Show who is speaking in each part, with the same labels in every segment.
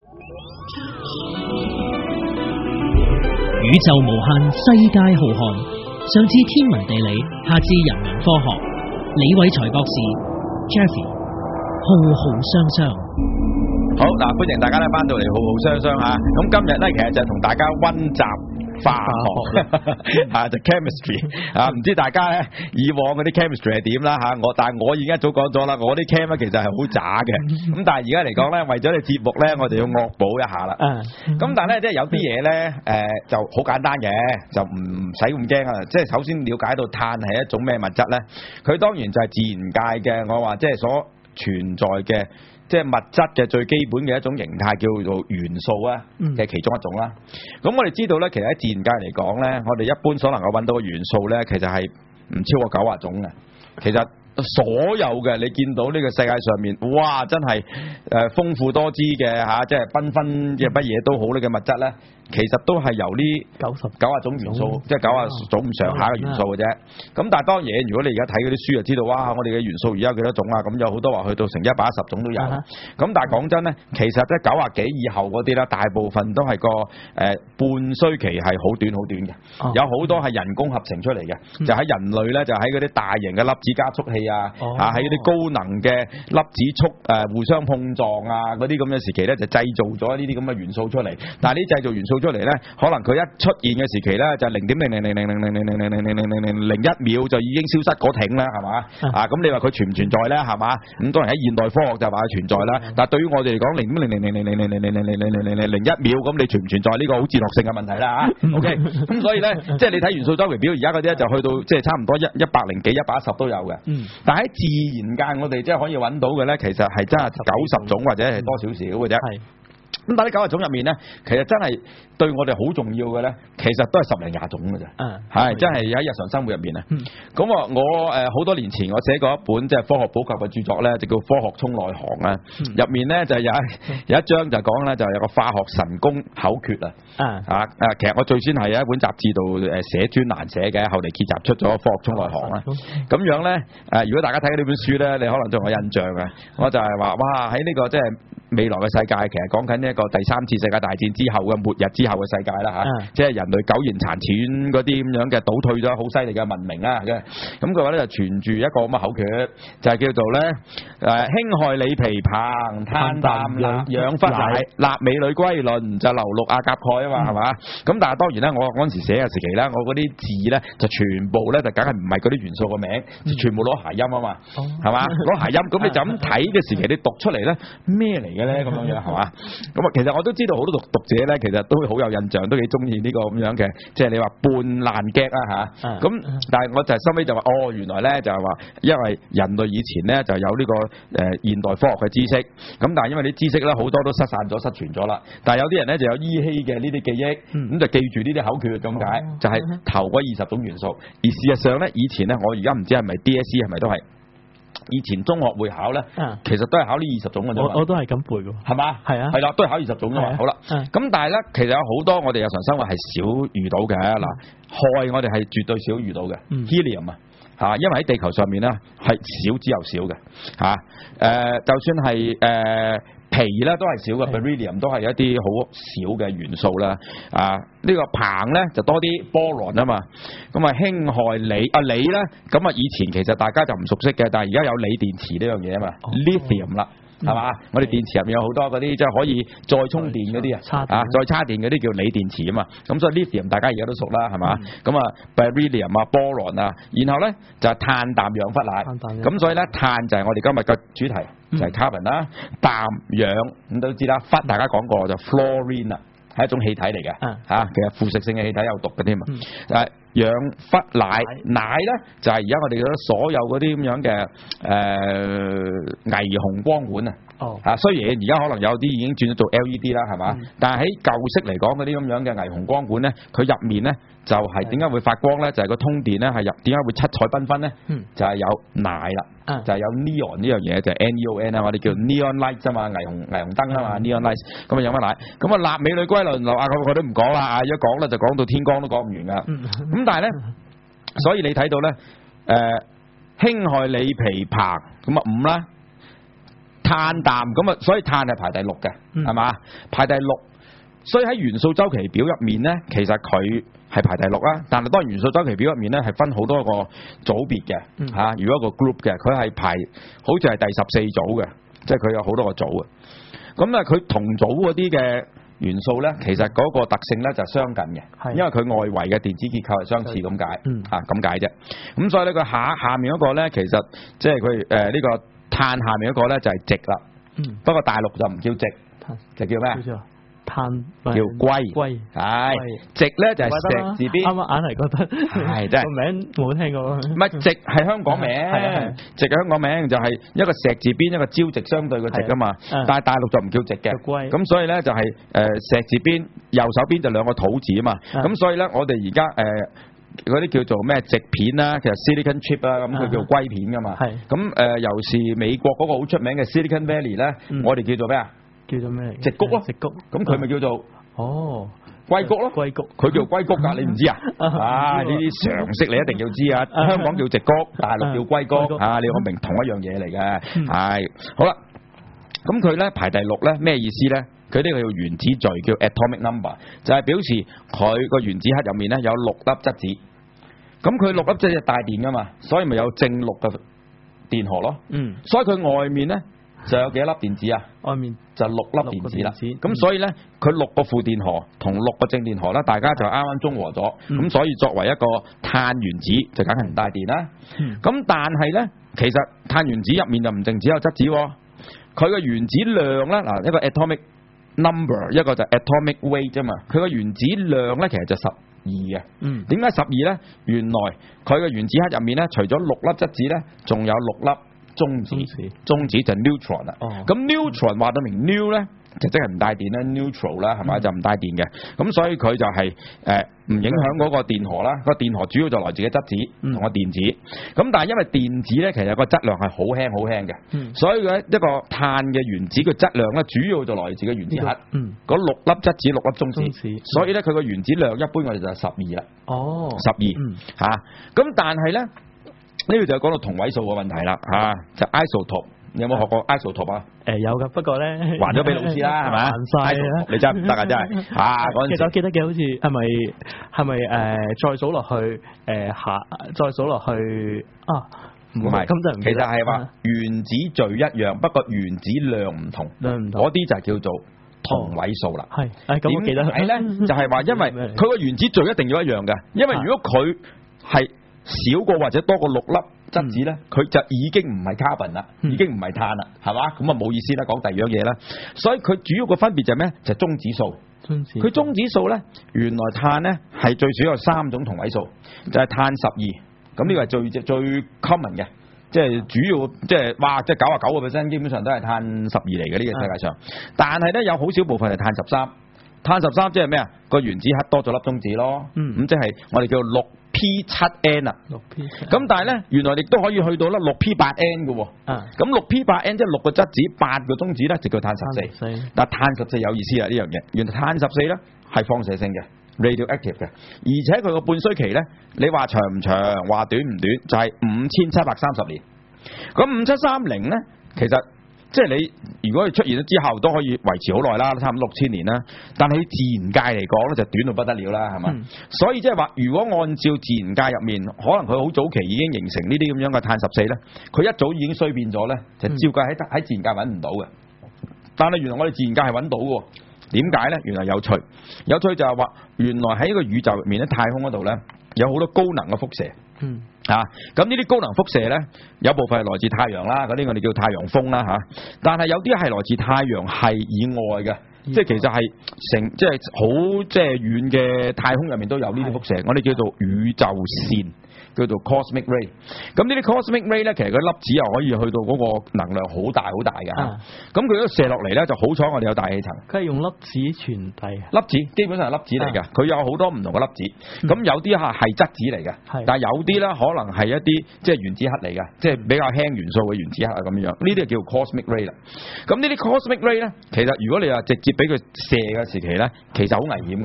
Speaker 1: 宇宙無限，世界浩瀚，上至天文地理，下至人文科學。李偉才博士 Jeffy 浩浩湯湯。
Speaker 2: 好嗱，歡迎大家咧翻到嚟浩浩湯湯嚇。咁今日咧其實就同大家溫習化學啊，就 chemistry 啊，唔知大家咧以往嗰啲 chemistry 係點啦嚇？但係我已經一早講咗啦，我啲 chem 咧其實係好渣嘅。咁但係而家嚟講咧，為咗你節目咧，我哋要惡補一下啦。咁但係咧，即係有啲嘢咧就好簡單嘅，就唔使咁驚啊。即係首先了解到碳係一種咩物質咧？佢當然就係自然界嘅，我話即係所存在嘅。即係物質嘅最基本嘅一種形態叫做元素啊嘅其中一種啦。咁我哋知道咧，其實喺自然界嚟講咧，我哋一般所能夠揾到嘅元素咧，其實係唔超過90種嘅。其實所有嘅你見到呢個世界上面，哇！真係豐富多姿嘅嚇，即係繽紛嘅乜嘢都好呢嘅物質咧，其實都係由呢90種元素，即係90種咁上下嘅元素嘅啫。咁但係當然，如果你而家睇嗰啲書就知道，哇！我哋嘅元素而家有幾多種啊？咁有好多話去到成110種都有。咁但係講真咧，其實即係90幾以後嗰啲啦，大部分都係個半衰期係好短好短嘅。有好多係人工合成出嚟嘅，就喺人類咧，就喺嗰啲大型嘅粒子加速器喺嗰啲高能嘅粒子互相碰撞啊，嗰啲咁嘅時期咧，就製造咗呢啲咁嘅元素出嚟。但係呢製造元素出嚟咧，可能佢一出現嘅時期咧，就0.000000001秒就已經消失嗰挺啦，係嘛？咁你話佢存唔存在咧？係嘛？咁當然喺現代科學就話佢存在啦。但係對於我哋嚟講，0.000000001秒咁，你存唔存在呢個好哲學性嘅問題啦？OK， 咁所以咧，即係你睇元素周期表，而家嗰啲咧就去到即係差唔多100零幾、110都有嘅。但喺自然界，我哋即係可以揾到嘅咧，其實係真係90種或者係多少少嘅啫。咁但係啲90種入面咧，其實真係對我哋好重要嘅咧，其實都係10零20種嘅啫。係真係喺日常生活入面啊。咁我好多年前我寫過一本即係科學普及嘅著作咧，就叫《科學衝內行》啊。入面咧就有一章就講咧，就有個化學神功口訣啊。其實我最先係喺一本雜誌度寫專欄寫嘅，後嚟結集出咗《科學衝內行》啦。咁樣咧如果大家睇呢本書咧，你可能仲有印象嘅。我就係話哇，喺呢個即係未來嘅世界，其實講緊呢一個第3次世界大戰之後嘅末日之後嘅世界啦嚇，即係人類苟延殘喘嗰啲咁樣嘅倒退咗好犀利嘅文明啦嘅。咁佢話咧就傳住一個咁嘅口訣，就係叫做咧氫氦鋰鈹硼碳氮鈉氧氟氖鈉鎂鋁硅磷就硫氯氬鉀鈣啊嘛，係嘛？咁但係當然咧，我嗰陣時寫嘅時期咧，我嗰啲字咧就全部咧就梗係唔係嗰啲元素嘅名，全部攞諧音啊嘛，係嘛？攞諧音，咁你就咁睇嘅時期，你讀出嚟咧咩嚟嘅咧？咁樣係嘛？咁啊，其實我都知道好多讀者咧，其實都會好有印象，都幾中意呢個咁樣嘅，即係你話半爛 gag 啦嚇。咁但係我就收尾就話，原來咧就係話，因為人類以前咧就有呢個現代科學嘅知識，咁但係因為啲知識咧好多都失散咗、失傳咗啦。但係有啲人咧就有依稀嘅呢啲記憶，咁就記住呢啲口訣咁解，就係頭嗰20種元素。而事實上咧，以前咧我而家唔知係咪 DSE 係咪都係。以前中學會考咧，其實都係考呢20種嘅啫。我都係咁背㗎，係嘛？係啊，係啦，都係考20種㗎嘛。好啦，咁但係咧，其實有好多我哋日常生活係少遇到嘅。嗱，氦我哋係絕對少遇到嘅 ，helium 啊，因為喺地球上面咧係少之又少嘅嚇。就算係硼咧都係少嘅 ，beryllium 都係一啲好少嘅元素啦。呢個硼咧就多啲 boron 啊嘛。咁啊氫氦鋰鋰咧，咁啊以前其實大家就唔熟悉嘅，但係而家有鋰電池呢樣嘢啊嘛 ，lithium 啦。係嘛？我哋電池入面有好多嗰啲即係可以再充電嗰啲再叉電嗰啲叫鋰電池啊嘛。咁所以 lithium 大家而家都熟啦，係嘛？咁beryllium boron 然後咧就係碳氮氧氟氖。咁所以咧碳就係我哋今日嘅主題，就係 carbon 啦。氮氧咁都知啦，氟大家講過就 fluorine 啦，係一種氣體嚟嘅其實腐蝕性嘅氣體有毒嘅添啊。氧氟氖氖咧就係而家我哋所有嗰啲咁樣嘅霓虹光管雖然而家可能有啲已經轉咗做 LED 啦，係嘛？但係喺舊式嚟講嗰啲咁樣嘅霓虹光管咧，佢入面咧就係點解會發光咧？就係個通電咧係入點解會七彩繽紛咧？就係有氖啦，就係有 neon 呢樣嘢，就係 NEON 啊，我哋叫 neon light 啫嘛，霓虹燈啊嘛 ，neon light。咁啊有乜氖？咁啊鈉鎂鋁硅磷硫我都唔講啦，一講咧就講到天光都講唔完噶。咁但係咧，所以你睇到咧，氫氦鋰硼咁啊5啦， 碳氮咁啊，所以碳係排第6嘅，係嘛？排第6，所以喺元素周期表入面咧，其實佢係排第6啦。但係當然元素周期表入面咧係分好多個組別嘅嚇，如果一個 group 嘅，佢係排好似係第14組嘅，即係佢有好多個組嘅。咁啊，佢同組嗰啲嘅元素咧，其實嗰個特性咧就相近嘅，因為佢外圍嘅電子結構係相似咁解，咁解啫。咁所以呢，佢下面嗰個咧，其實即係佢呢個碳下面嗰個咧就係矽啦。不過大陸就唔叫矽，就叫咩？碳叫硅，係矽咧就係石字邊。啱啱硬係覺得係真係個名冇聽過。唔係矽係香港名，矽係香港名就係一個石字邊一個朝夕相對嘅矽啊嘛。但係大陸就唔叫矽嘅。咁所以咧就係石字邊右手邊就兩個土字啊嘛。咁所以咧我哋而家嗰啲叫做咩矽片啦，其實 silicon chip 啦，咁佢叫硅片噶嘛。咁尤其是美國嗰個好出名嘅 Silicon Valley 咧，我哋叫做咩啊？叫做咩？矽谷咯，矽谷。咁佢咪叫做硅谷咯？硅谷，佢叫硅谷㗎，你唔知啊？啊，呢啲常識你一定要知啊！香港叫矽谷，大陸叫硅谷啊！你講明同一樣嘢嚟嘅，係好啦。咁佢咧排第6咧，咩意思咧？佢呢個叫原子序，叫 atomic number， 就係表示佢個原子核入面咧有6粒質子。咁佢6粒質子係帶電㗎嘛，所以咪有正6嘅電荷咯。所以佢外面咧就有幾多粒電子啊？外面就6粒電子啦。咁所以咧，佢6個負電荷同6個正電荷啦，大家就啱啱中和咗。咁所以作為一個碳原子就梗係唔帶電啦。咁但係咧，其實碳原子入面就唔淨只有質子，佢嘅原子量咧嗱，一個 atomic number， 一個就 atomic weight 啫嘛。佢個原子量咧其實就12嘅。點解12咧？原來佢嘅原子核入面咧，除咗6粒質子咧，仲有6粒中子就 neutron 啦。咁 neutron 話到明 new 咧，就即係唔帶電啦 ，neutral 啦，係咪就唔帶電嘅？咁所以佢就係唔影響嗰個電荷啦。個電荷主要就來自嘅質子同個電子。咁但係因為電子咧，其實個質量係好輕嘅，所以咧一個碳嘅原子嘅質量咧，主要就來自嘅原子核。嗰6粒質子6粒中子，所以咧佢個原子量一般我哋就係12啦。12嚇。咁但係咧。呢個就講到同位素嘅問題啦，就 isotope， 你有冇學過 isotope 啊？有㗎，不過咧還咗俾老師啦，係咪？還曬，你真係唔得啊！真係其實我記得嘅好似係咪再數落去再數落去唔係，咁就其實係話原子序一樣，不過原子量唔同，嗰啲就叫做同位素啦。係，咁我記得係咧，就係話因為佢個原子序一定要一樣嘅，因為如果佢係少過或者多過6粒質子咧，佢就已經唔係 carbon 啦，已經唔係碳啦，係嘛？咁啊冇意思啦，講第二樣嘢啦。所以佢主要個分別就係咩？就係中子數。佢中子數咧，原來碳咧係最少有3種同位素，就係碳12。咁呢個係最 common 嘅，即係主要即係哇，即係99%基本上都係碳12嚟嘅呢個世界上。但係咧有好少部分係碳13。碳13即係咩啊？個原子核多咗粒中子咯。咁即係我哋叫做6P7N 啊。咁但係咧，原來亦都可以去到咧6P8N 嘅喎。咁6P8N 即係6個質子8個中子咧，就叫碳14。但係碳14有意思啊呢樣嘢。原來碳14咧係放射性嘅 radioactive 嘅，而且佢個半衰期咧，你話長唔長，話短唔短，就係5730年。咁5730咧，其實即係你如果佢出現咗之後都可以維持好耐啦，差唔多6000年啦。但係喺自然界嚟講咧，就短到不得了啦，係嘛？所以即係話，如果按照自然界入面，可能佢好早期已經形成呢啲咁樣嘅碳14咧，佢一早已經衰變咗咧，就照計喺自然界揾唔到嘅。但係原來我哋自然界係揾到嘅，點解咧？原來有趣就係話，原來喺呢個宇宙入面咧，太空嗰度咧有好多高能嘅輻射。咁呢啲高能輻射咧，有部分係來自太陽啦，嗰啲我哋叫太陽風啦但係有啲係來自太陽系以外嘅，即係其實係即係好即係遠嘅太空入面都有呢啲輻射，我哋叫做宇宙線。叫做 cosmic ray。咁呢啲 cosmic ray 咧，其實佢粒子又可以去到嗰個能量好大好大嘅。咁佢一射落嚟咧，就好彩我哋有大氣層。佢係用粒子傳遞。粒子基本上係粒子嚟嘅，佢有好多唔同嘅粒子。咁有啲係質子嚟嘅，但係有啲咧可能係一啲即係原子核嚟嘅，即係比較輕元素嘅原子核咁樣。呢啲就叫 cosmic ray 啦。咁呢啲 cosmic ray 咧，其實如果你話直接俾佢射嘅時期咧，其實好危險嘅。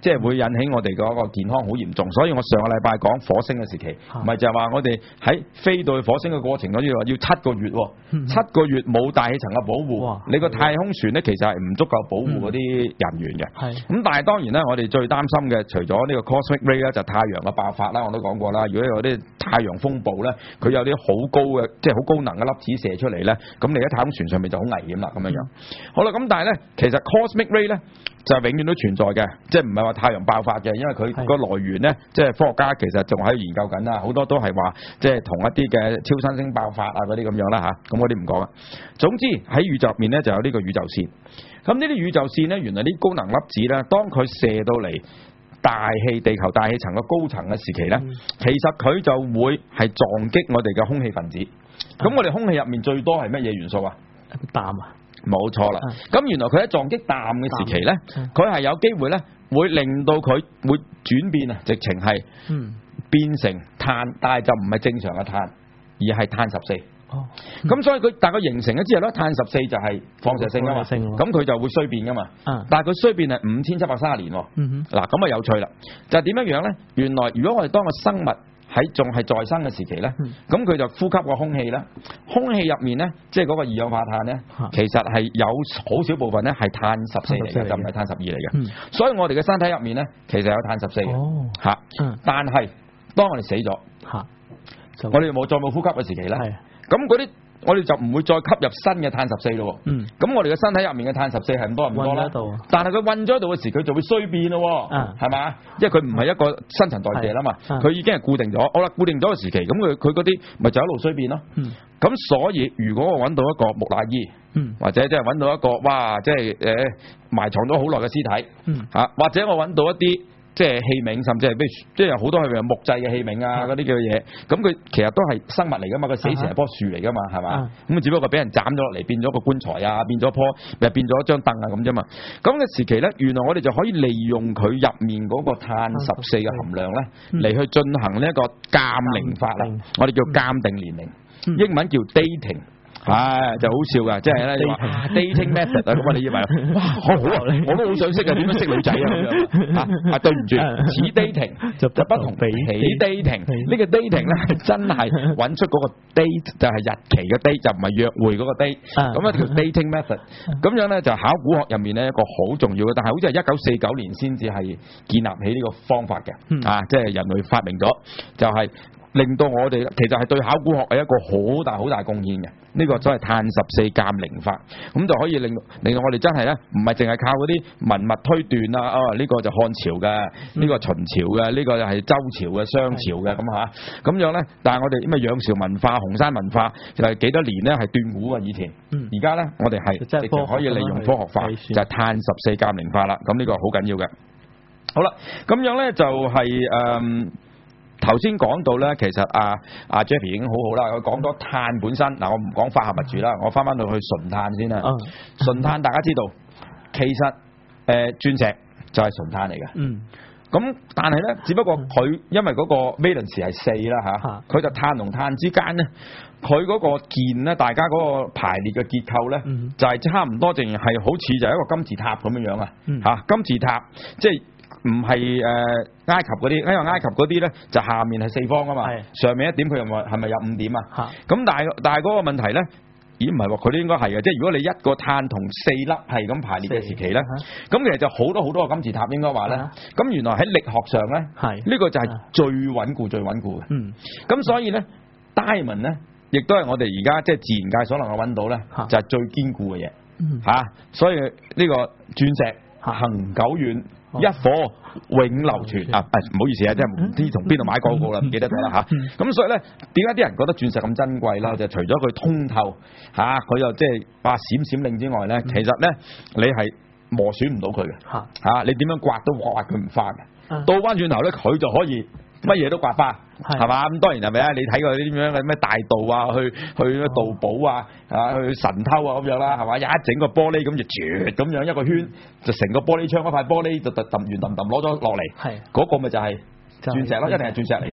Speaker 2: 即係會引起我哋嗰個健康好嚴重。所以我上個禮拜講火星嘅時期，唔係就係話我哋喺飛到去火星嘅過程嗰啲話要7個月，7個月冇大氣層嘅保護，你個太空船咧其實係唔足夠保護嗰啲人員嘅。咁但係當然咧，我哋最擔心嘅除咗呢個 cosmic ray 咧，就太陽嘅爆發啦，我都講過啦。如果有啲太陽風暴咧，佢有啲好高嘅，即係好高能嘅粒子射出嚟咧，咁你喺太空船上面就好危險啦咁樣樣。好啦，咁但係咧，其實 cosmic ray 咧就永遠都存在嘅，即係唔係話太陽爆發嘅，因為佢個來源咧，即係科學家其實仲喺度研究緊啦，好多都係話即係同一啲嘅超新星爆發啊嗰啲咁樣啦嚇，咁嗰啲唔講啦。總之喺宇宙入面咧就有呢個宇宙線，咁呢啲宇宙線咧原來啲高能粒子咧，當佢射到嚟地球大氣層嘅高層嘅時期咧，其實佢就會係撞擊我哋嘅空氣分子。咁我哋空氣入面最多係乜嘢元素啊？
Speaker 3: 氮啊！
Speaker 2: 冇錯啦，咁原來佢喺撞擊氮嘅時期咧，佢係有機會咧，會令到佢會轉變啊，直情係變成碳，但係就唔係正常嘅碳，而係碳14。咁所以佢但係佢形成咗之後咧，碳14就係放射性啊嘛，咁佢就會衰變噶嘛。但係佢衰變係5730年。嗱咁啊有趣啦，就係點樣樣咧？原來如果我哋當個生物仲係在生嘅時期咧，咁佢就呼吸個空氣啦。空氣入面咧，即係嗰個二氧化碳咧，其實係有好少部分咧係碳14嚟嘅，就唔係碳12嚟嘅。所以我哋嘅身體入面咧，其實有碳14嚇。但係當我哋死咗，我哋再冇呼吸嘅時期咧，咁嗰啲我哋就唔會再吸入新嘅碳14咯。咁我哋嘅身體入面嘅碳14係唔多唔多啦。但係佢韞咗喺度嘅時，佢就會衰變咯，係嘛？因為佢唔係一個新陳代謝啦嘛，佢已經係固定咗。好啦，固定咗嘅時期，咁佢嗰啲咪就一路衰變咯。咁所以如果我揾到一個木乃伊，或者即係揾到一個哇，即係埋藏咗好耐嘅屍體，或者我揾到一啲即係器皿，甚至係即係好多係木製嘅器皿啊嗰啲嘅嘢，咁佢其實都係生物嚟噶嘛，佢死前係棵樹嚟噶嘛，係嘛？咁只不過俾人斬咗落嚟，變咗個棺材啊，變咗變咗張凳啊咁啫嘛。咁嘅時期咧，原來我哋就可以利用佢入面嗰個碳14嘅含量咧，嚟去進行呢一個鑑齡法啦。我哋叫鑑定年齡，英文叫 dating。就好笑噶，即係咧dating method 啊，咁你以為哇好啊，我都好想識啊，點樣識女仔啊咁樣對唔住，似 dating 就不同比起 dating，呢個 dating 咧係真係揾出嗰個 date 就係日期嘅 date，就唔係約會嗰個 date，咁啊叫 dating method，咁樣咧就考古學入面咧一個好重要嘅，但係好似係1949年先至係建立起呢個方法嘅，即係人類發明咗，就係令到我哋其實係對考古學係一個好大貢獻嘅，呢個所謂碳14鑑齡法，咁就可以令到我哋真係咧，唔係淨係靠嗰啲文物推斷啊，呢個就漢朝嘅，呢個秦朝嘅，呢個就係周朝嘅、商朝嘅咁嚇，咁樣咧，但係我哋咩仰韶文化、紅山文化就係幾多年咧係斷估嘅以前，而家咧我哋係直情可以利用科學化，就係碳14鑑齡法啦，咁呢個好緊要嘅。好啦，咁樣咧就係頭先講到咧，其實阿 Jeffy 已經好好啦。佢講咗碳本身，嗱我唔講化合物住啦，我翻到去純碳先啦。純碳大家知道，其實鑽石就係純碳嚟嘅。咁但係咧，只不過佢因為嗰個 valence 係4啦嚇，佢就碳同碳之間咧，佢嗰個鍵咧，大家嗰個排列嘅結構咧，就係差唔多，淨係好似就係一個金字塔咁樣樣啊嚇，金字塔即係。唔係埃及嗰啲，因為埃及嗰啲咧就下面係4方啊嘛，上面1點佢又係咪有5點啊？咁但係嗰個問題咧，咦唔係喎，佢都應該係嘅，即係如果你一個碳同4粒係咁排列嘅時期咧，咁其實就好多個金字塔應該話咧，咁原來喺力學上咧，呢個就係最穩固嘅。咁所以咧 diamond 咧，亦都係我哋而家即係自然界所能夠揾到咧，就係最堅固嘅嘢。所以呢個鑽石恒久遠。一火永流傳啊！唔好意思啊，即係唔知從邊度買廣告啦，唔記得咗啦嚇。咁所以咧，點解啲人覺得鑽石咁珍貴啦？就除咗佢通透嚇，佢又即係閃閃令之外咧，其實咧你係磨損唔到佢嘅嚇，你點樣刮都刮佢唔花嘅。倒翻轉頭咧，佢就可以乜嘢都刮花，係嘛？咁當然係咪啊？你睇過啲點樣嘅咩大盜啊，去盜寶啊，去神偷啊咁樣啦，係嘛？一整個玻璃咁就絕咁樣一個圈，就成個玻璃窗嗰塊玻璃就揼完揼攞咗落嚟，嗰個咪就係鑽石咯，一定係鑽石嚟。